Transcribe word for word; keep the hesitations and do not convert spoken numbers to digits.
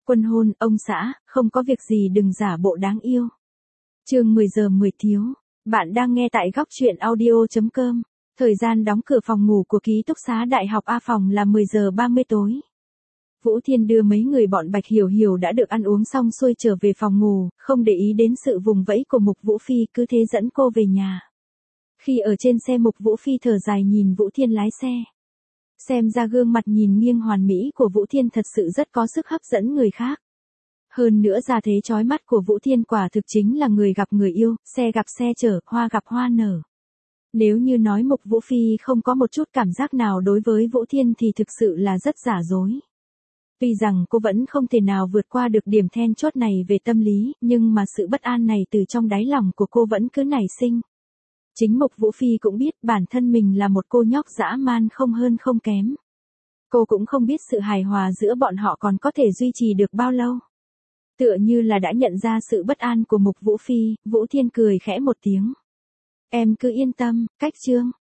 Quân hôn, ông xã, không có việc gì đừng giả bộ đáng yêu. Chương mười giờ mười thiếu. Bạn đang nghe tại góc truyện audio chấm com. Thời gian đóng cửa phòng ngủ của ký túc xá Đại học A Phòng là mười giờ ba mươi tối. Vũ Thiên đưa mấy người bọn Bạch Hiểu Hiểu đã được ăn uống xong xuôi trở về phòng ngủ, không để ý đến sự vùng vẫy của Mục Vũ Phi, cứ thế dẫn cô về nhà. Khi ở trên xe, Mục Vũ Phi thở dài nhìn Vũ Thiên lái xe. Xem ra gương mặt nhìn nghiêng hoàn mỹ của Vũ Thiên thật sự rất có sức hấp dẫn người khác. Hơn nữa gia thế chói mắt của Vũ Thiên quả thực chính là người gặp người yêu, xe gặp xe chở, hoa gặp hoa nở. Nếu như nói Mục Vũ Phi không có một chút cảm giác nào đối với Vũ Thiên thì thực sự là rất giả dối. Tuy rằng cô vẫn không thể nào vượt qua được điểm then chốt này về tâm lý, nhưng mà sự bất an này từ trong đáy lòng của cô vẫn cứ nảy sinh. Chính Mục Vũ Phi cũng biết bản thân mình là một cô nhóc dã man không hơn không kém. Cô cũng không biết sự hài hòa giữa bọn họ còn có thể duy trì được bao lâu. Tựa như là đã nhận ra sự bất an của Mục Vũ Phi, Vũ Thiên cười khẽ một tiếng. Em cứ yên tâm, cách Trương,